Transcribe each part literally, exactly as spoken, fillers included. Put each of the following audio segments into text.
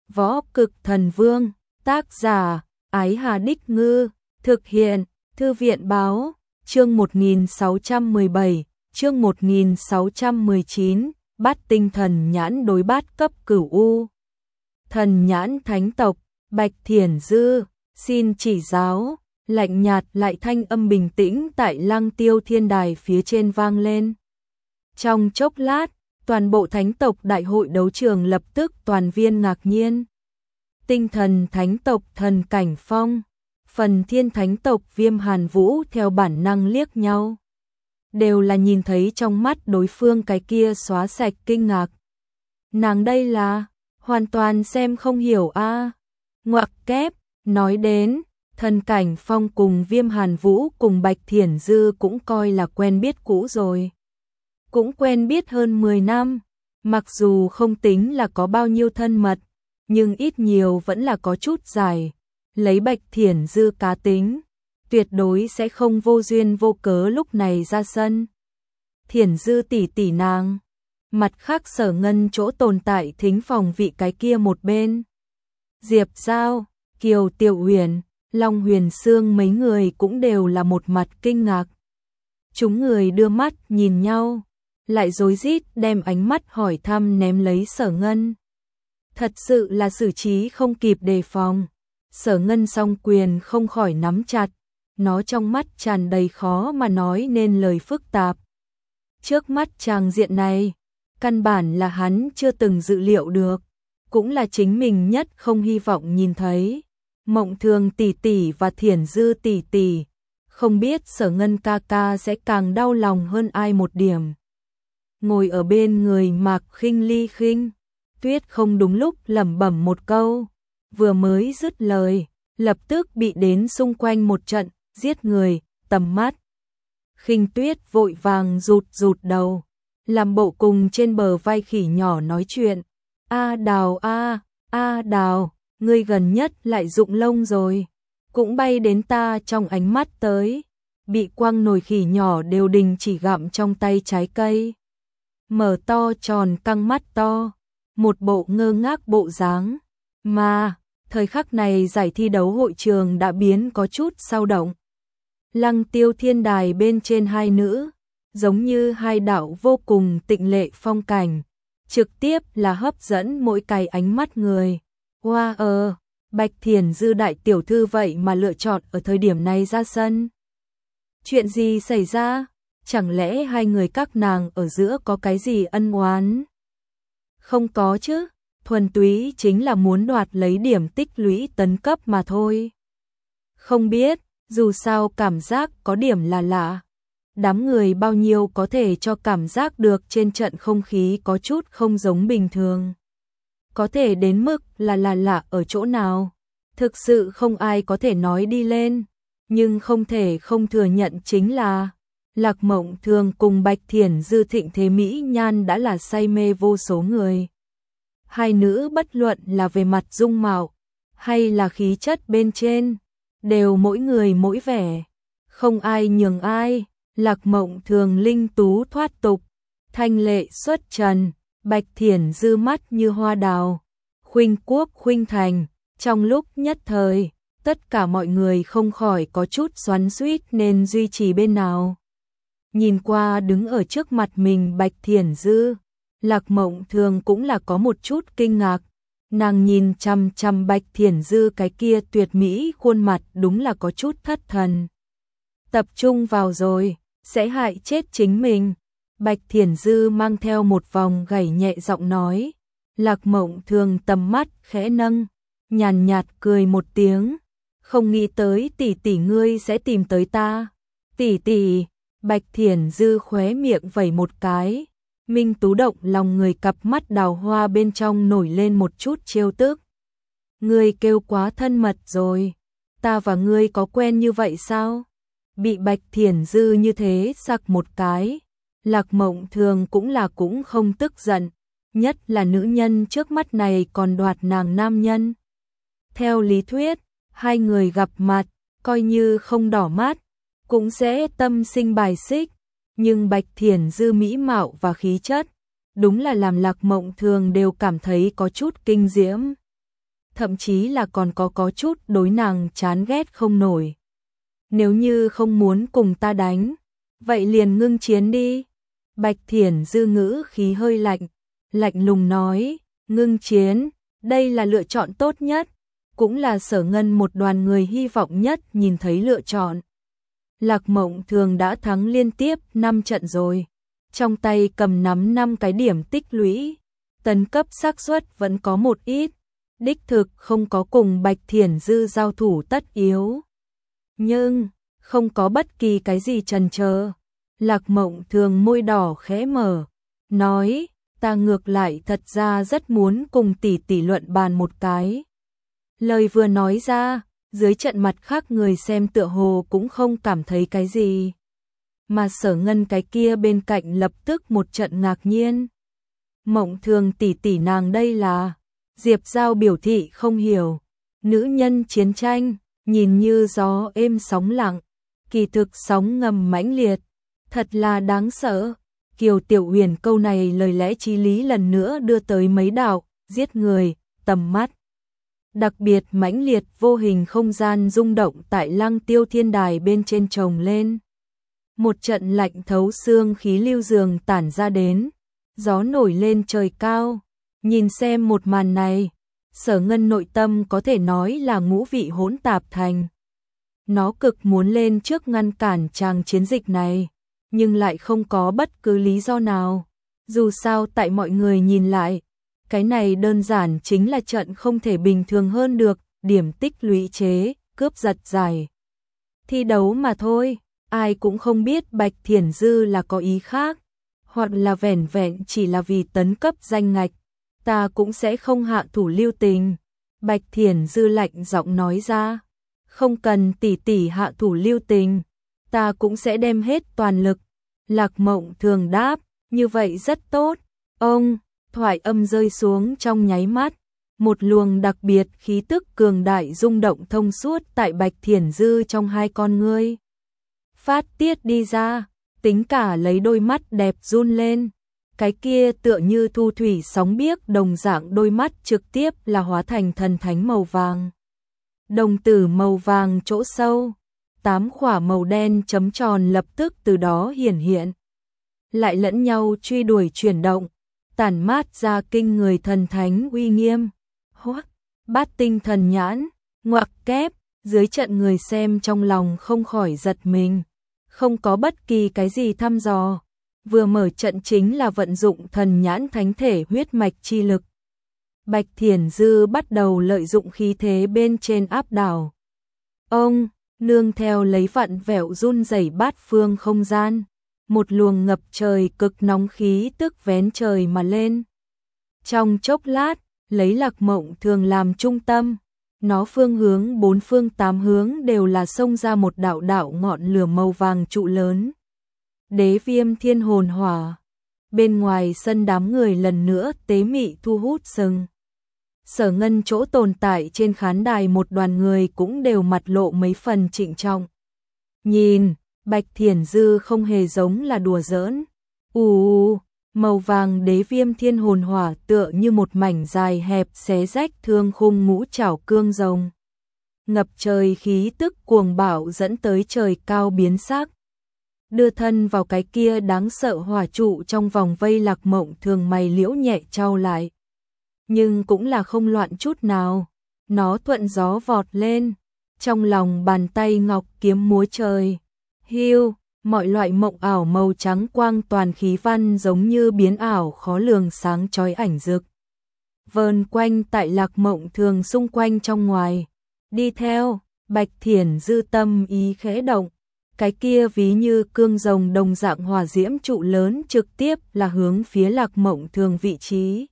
Võ Cực Thần Vương, tác giả, Ái Hà Đích Ngư, thực hiện, Thư viện Báo, chương một nghìn sáu trăm mười bảy, chương một nghìn sáu trăm mười chín, Bát Tinh Thần Nhãn đối bát cấp cửu u. Thần Nhãn Thánh Tộc, Bạch Thiển Dư, xin chỉ giáo, lạnh nhạt lại thanh âm bình tĩnh tại Lăng Tiêu Thiên Đài phía trên vang lên. Trong chốc lát, toàn bộ thánh tộc đại hội đấu trường lập tức toàn viên ngạc nhiên. Tinh thần thánh tộc Thần Cảnh Phong, phần thiên thánh tộc Viêm Hàn Vũ theo bản năng liếc nhau. Đều là nhìn thấy trong mắt đối phương cái kia xóa sạch kinh ngạc. Nàng đây là, hoàn toàn xem không hiểu a à. Ngoặc kép, nói đến, Thần Cảnh Phong cùng Viêm Hàn Vũ cùng Bạch Thiển Dư cũng coi là quen biết cũ rồi. Cũng quen biết hơn mười năm, mặc dù không tính là có bao nhiêu thân mật, nhưng ít nhiều vẫn là có chút dài. Lấy Bạch Thiển Dư cá tính, tuyệt đối sẽ không vô duyên vô cớ lúc này ra sân. Thiển Dư tỷ tỷ nàng, mặt khác Sở Ngân chỗ tồn tại thính phòng vị cái kia một bên. Diệp Giao, Kiều Tiểu Huyền, Long Huyền Sương mấy người cũng đều là một mặt kinh ngạc. Chúng người đưa mắt nhìn nhau, lại rối rít đem ánh mắt hỏi thăm ném lấy Sở Ngân. Thật sự là xử trí không kịp đề phòng. Sở Ngân song quyền không khỏi nắm chặt, nó trong mắt tràn đầy khó mà nói nên lời phức tạp. Trước mắt tràng diện này, căn bản là hắn chưa từng dự liệu được, cũng là chính mình nhất không hy vọng nhìn thấy. Mộng Thường tỷ tỷ và Thiển Dư tỷ tỷ, không biết Sở Ngân ca ca sẽ càng đau lòng hơn ai một điểm. Ngồi ở bên người Mạc Khinh Ly Khinh, Tuyết không đúng lúc lẩm bẩm một câu, vừa mới dứt lời, lập tức bị đến xung quanh một trận giết người tầm mắt. Khinh Tuyết vội vàng rụt rụt đầu, làm bộ cùng trên bờ vai khỉ nhỏ nói chuyện. A Đào a, a Đào, ngươi gần nhất lại rụng lông rồi, cũng bay đến ta trong ánh mắt tới. Bị quăng nồi khỉ nhỏ đều đình chỉ gặm trong tay trái cây, mở to tròn căng mắt to, một bộ ngơ ngác bộ dáng. Mà, thời khắc này giải thi đấu hội trường đã biến có chút sao động. Lăng Tiêu Thiên Đài bên trên hai nữ, giống như hai đạo vô cùng tịnh lệ phong cảnh, trực tiếp là hấp dẫn mỗi cái ánh mắt người. Hoa ờ, Bạch Thiển Dư đại tiểu thư vậy mà lựa chọn ở thời điểm này ra sân. Chuyện gì xảy ra? Chẳng lẽ hai người các nàng ở giữa có cái gì ân oán? Không có chứ, thuần túy chính là muốn đoạt lấy điểm tích lũy tấn cấp mà thôi. Không biết, dù sao cảm giác có điểm là lạ. Đám người bao nhiêu có thể cho cảm giác được trên trận không khí có chút không giống bình thường. Có thể đến mức là là lạ ở chỗ nào, thực sự không ai có thể nói đi lên, nhưng không thể không thừa nhận chính là Lạc Mộng Thường cùng Bạch Thiển Dư thịnh thế mỹ nhan đã là say mê vô số người. Hai nữ bất luận là về mặt dung mạo hay là khí chất bên trên, đều mỗi người mỗi vẻ, không ai nhường ai. Lạc Mộng Thường linh tú thoát tục, thanh lệ xuất trần, Bạch Thiển Dư mắt như hoa đào, khuynh quốc khuynh thành. Trong lúc nhất thời, tất cả mọi người không khỏi có chút xoắn xuýt nên duy trì bên nào. Nhìn qua đứng ở trước mặt mình Bạch Thiển Dư, Lạc Mộng Thường cũng là có một chút kinh ngạc. Nàng nhìn chằm chằm Bạch Thiển Dư cái kia tuyệt mỹ khuôn mặt đúng là có chút thất thần. Tập trung vào rồi, sẽ hại chết chính mình. Bạch Thiển Dư mang theo một vòng gảy nhẹ giọng nói. Lạc Mộng Thường tầm mắt khẽ nâng, nhàn nhạt cười một tiếng. Không nghĩ tới tỷ tỷ ngươi sẽ tìm tới ta. Tỷ tỷ, Bạch Thiển Dư khóe miệng vẩy một cái. Minh Tú động lòng người, cặp mắt đào hoa bên trong nổi lên một chút trêu tức. Ngươi kêu quá thân mật rồi, ta và ngươi có quen như vậy sao? Bị Bạch Thiển Dư như thế sặc một cái, Lạc Mộng Thường cũng là cũng không tức giận, nhất là nữ nhân trước mắt này còn đoạt nàng nam nhân. Theo lý thuyết, hai người gặp mặt, coi như không đỏ mắt, cũng sẽ tâm sinh bài xích, nhưng Bạch Thiển Dư mỹ mạo và khí chất, đúng là làm Lạc Mộng Thường đều cảm thấy có chút kinh diễm. thậm chí là còn có có chút đối nàng chán ghét không nổi. Nếu như không muốn cùng ta đánh, vậy liền ngưng chiến đi. Bạch Thiển Dư ngữ khí hơi lạnh, lạnh lùng nói, ngưng chiến, đây là lựa chọn tốt nhất, cũng là Sở Ngân một đoàn người hy vọng nhất nhìn thấy lựa chọn. Lạc Mộng Thường đã thắng liên tiếp năm trận rồi, trong tay cầm nắm năm cái điểm tích lũy, tấn cấp xác suất vẫn có một ít, đích thực không có cùng Bạch Thiển Dư giao thủ tất yếu. Nhưng, không có bất kỳ cái gì chần chờ. Lạc Mộng Thường môi đỏ khẽ mở, nói, ta ngược lại thật ra rất muốn cùng tỷ tỷ luận bàn một cái. Lời vừa nói ra, dưới trận mặt khác người xem tựa hồ cũng không cảm thấy cái gì. Mà Sở Ngân cái kia bên cạnh lập tức một trận ngạc nhiên. Mộng Thường tỷ tỷ nàng đây là, Diệp Giao biểu thị không hiểu. Nữ nhân chiến tranh, nhìn như gió êm sóng lặng, kỳ thực sóng ngầm mãnh liệt, thật là đáng sợ. Kiều Tiểu Huyền câu này lời lẽ chí lý lần nữa đưa tới mấy đạo, giết người, tầm mắt. Đặc biệt mãnh liệt vô hình không gian rung động tại Lăng Tiêu Thiên Đài bên trên trồng lên. Một trận lạnh thấu xương khí lưu dường tản ra đến, gió nổi lên trời cao. Nhìn xem một màn này, Sở Ngân nội tâm có thể nói là ngũ vị hỗn tạp thành. Nó cực muốn lên trước ngăn cản tràng chiến dịch này, nhưng lại không có bất cứ lý do nào. Dù sao tại mọi người nhìn lại, cái này đơn giản chính là trận không thể bình thường hơn được, điểm tích lũy chế, cướp giật giải. Thi đấu mà thôi, ai cũng không biết Bạch Thiển Dư là có ý khác, hoặc là vẻn vẹn chỉ là vì tấn cấp danh ngạch. Ta cũng sẽ không hạ thủ lưu tình. Bạch Thiển Dư lạnh giọng nói ra, không cần tỷ tỷ hạ thủ lưu tình, ta cũng sẽ đem hết toàn lực. Lạc Mộng Thường đáp, như vậy rất tốt. Ông, thoại âm rơi xuống trong nháy mắt, một luồng đặc biệt khí tức cường đại rung động thông suốt tại Bạch Thiển Dư trong hai con ngươi. Phát tiết đi ra, tính cả lấy đôi mắt đẹp run lên. Cái kia tựa như thu thủy sóng biếc đồng dạng đôi mắt trực tiếp là hóa thành thần thánh màu vàng. Đồng tử màu vàng chỗ sâu, tám khỏa màu đen chấm tròn lập tức từ đó hiển hiện. Lại lẫn nhau truy đuổi chuyển động, tản mát ra kinh người thần thánh uy nghiêm. Hoắc, Bát Tinh Thần Nhãn, ngoặc kép, dưới trận người xem trong lòng không khỏi giật mình. Không có bất kỳ cái gì thăm dò. Vừa mở trận chính là vận dụng thần nhãn thánh thể huyết mạch chi lực. Bạch Thiển Dư bắt đầu lợi dụng khí thế bên trên áp đảo. Ông, nương theo lấy vặn vẹo run rẩy bát phương không gian, một luồng ngập trời cực nóng khí tức vén trời mà lên. Trong chốc lát, lấy Lạc Mộng Thường làm trung tâm, nó phương hướng bốn phương tám hướng đều là xông ra một đạo đạo ngọn lửa màu vàng trụ lớn. Đế Viêm Thiên Hồn Hỏa. Bên ngoài sân đám người lần nữa tế mị thu hút sừng. Sở Ngân chỗ tồn tại trên khán đài một đoàn người cũng đều mặt lộ mấy phần trịnh trọng. Nhìn, Bạch Thiển Dư không hề giống là đùa giỡn. Ù, màu vàng Đế Viêm Thiên Hồn Hỏa tựa như một mảnh dài hẹp xé rách thương khung ngũ trảo cương rồng. Ngập trời khí tức cuồng bạo dẫn tới trời cao biến sắc. Đưa thân vào cái kia đáng sợ hỏa trụ trong vòng vây. Lạc Mộng Thường mày liễu nhẹ trao lại. Nhưng cũng là không loạn chút nào. Nó thuận gió vọt lên. Trong lòng bàn tay ngọc kiếm múa trời. Hiu, mọi loại mộng ảo màu trắng quang toàn khí văn giống như biến ảo khó lường sáng chói ảnh rực. Vờn quanh tại Lạc Mộng Thường xung quanh trong ngoài. Đi theo, Bạch Thiển Dư tâm ý khẽ động. Cái kia ví như cương rồng đồng dạng hỏa diễm trụ lớn trực tiếp là hướng phía Lạc Mộng Thường vị trí.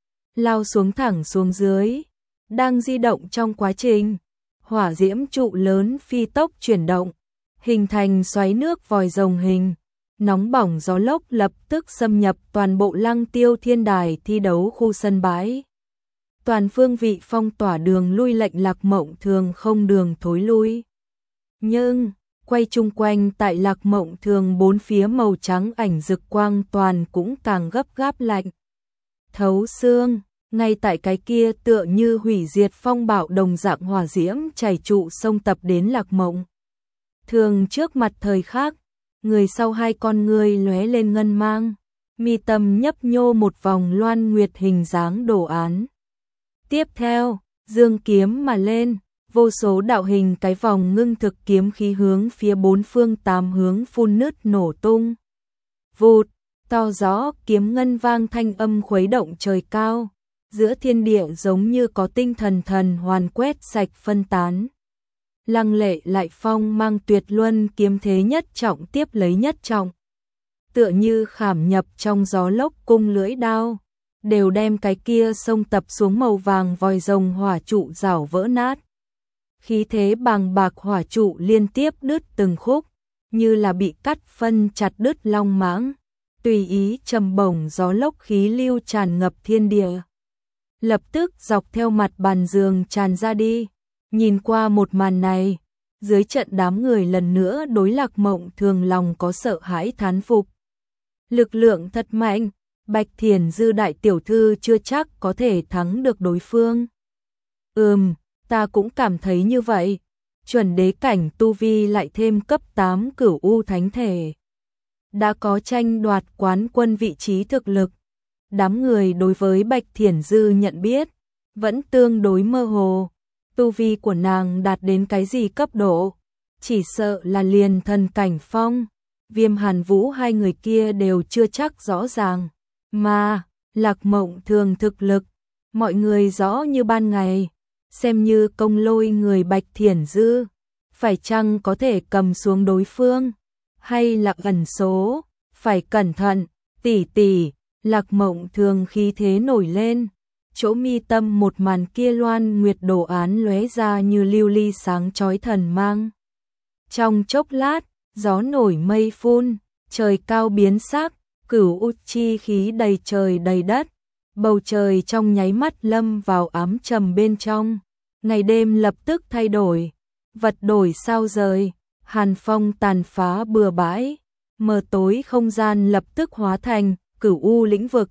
Lao xuống thẳng xuống dưới. Đang di động trong quá trình, hỏa diễm trụ lớn phi tốc chuyển động, hình thành xoáy nước vòi rồng hình. Nóng bỏng gió lốc lập tức xâm nhập toàn bộ Lăng Tiêu Thiên Đài thi đấu khu sân bãi. Toàn phương vị phong tỏa đường lui, lệnh Lạc Mộng Thường không đường thối lui. Nhưng quay chung quanh tại Lạc Mộng Thường bốn phía màu trắng ảnh rực quang toàn cũng càng gấp gáp lạnh. Thấu xương, Ngay tại cái kia tựa như hủy diệt phong bạo đồng dạng hỏa diễm chảy trụ sông tập đến Lạc Mộng Thường trước mặt thời khắc, người sau hai con người lóe lên ngân mang, mi tâm nhấp nhô một vòng loan nguyệt hình dáng đồ án. Tiếp theo, dương kiếm mà lên, vô số đạo hình cái vòng ngưng thực kiếm khí hướng phía bốn phương tám hướng phun nứt nổ tung. Vụt, to rõ kiếm ngân vang thanh âm khuấy động trời cao, giữa thiên địa giống như có tinh thần thần hoàn quét sạch phân tán. Lăng lệ lại phong mang tuyệt luân kiếm thế nhất trọng tiếp lấy nhất trọng. Tựa như khảm nhập trong gió lốc cung lưỡi đao, đều đem cái kia sông tập xuống màu vàng vòi rồng hỏa trụ rảo vỡ nát. Khí thế bàng bạc hỏa trụ liên tiếp đứt từng khúc, như là bị cắt phân chặt đứt long mãng, tùy ý trầm bổng gió lốc khí lưu tràn ngập thiên địa. Lập tức dọc theo mặt bàn giường tràn ra đi. Nhìn qua một màn này, dưới trận đám người lần nữa đối Lạc Mộng Thường lòng có sợ hãi thán phục. Lực lượng thật mạnh, Bạch Thiển Dư đại tiểu thư chưa chắc có thể thắng được đối phương. Ừm, ta cũng cảm thấy như vậy. Chuẩn đế cảnh tu vi lại thêm cấp tám cửu u thánh thể. Đã có tranh đoạt quán quân vị trí thực lực. Đám người đối với Bạch Thiển Dư nhận biết, vẫn tương đối mơ hồ. Tu vi của nàng đạt đến cái gì cấp độ, chỉ sợ là liền thần cảnh phong, Viêm Hàn Vũ hai người kia đều chưa chắc rõ ràng, mà Lạc Mộng Thường thực lực, mọi người rõ như ban ngày, xem như công lôi người Bạch Thiển Dư, phải chăng có thể cầm xuống đối phương, hay là ẩn số, phải cẩn thận, tỷ tỷ, Lạc Mộng Thường khí thế nổi lên. Chỗ mi tâm một màn kia loan nguyệt đồ án lóe ra như lưu ly sáng chói thần mang. Trong chốc lát, gió nổi mây phun, trời cao biến sắc, cửu u chi khí đầy trời đầy đất, bầu trời trong nháy mắt lâm vào ám trầm bên trong, ngày đêm lập tức thay đổi, vật đổi sao rời, hàn phong tàn phá bừa bãi, mờ tối không gian lập tức hóa thành cửu u lĩnh vực.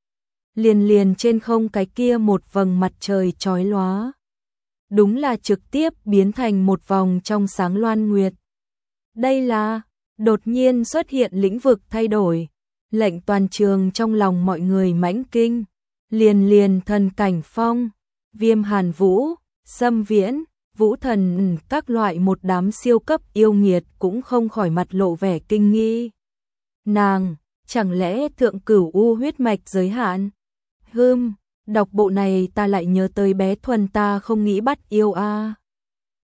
Liền liền trên không cái kia một vầng mặt trời chói lóa. Đúng là trực tiếp biến thành một vòng trong sáng loan nguyệt. Đây là, đột nhiên xuất hiện lĩnh vực thay đổi, lệnh toàn trường trong lòng mọi người mãnh kinh. Liền liền thần cảnh phong, Viêm Hàn Vũ, Xâm Viễn, Vũ Thần, các loại một đám siêu cấp yêu nghiệt cũng không khỏi mặt lộ vẻ kinh nghi. Nàng, chẳng lẽ thượng cửu u huyết mạch giới hạn? Hừm, đọc bộ này ta lại nhớ tới bé Thuần ta không nghĩ bắt yêu a. À.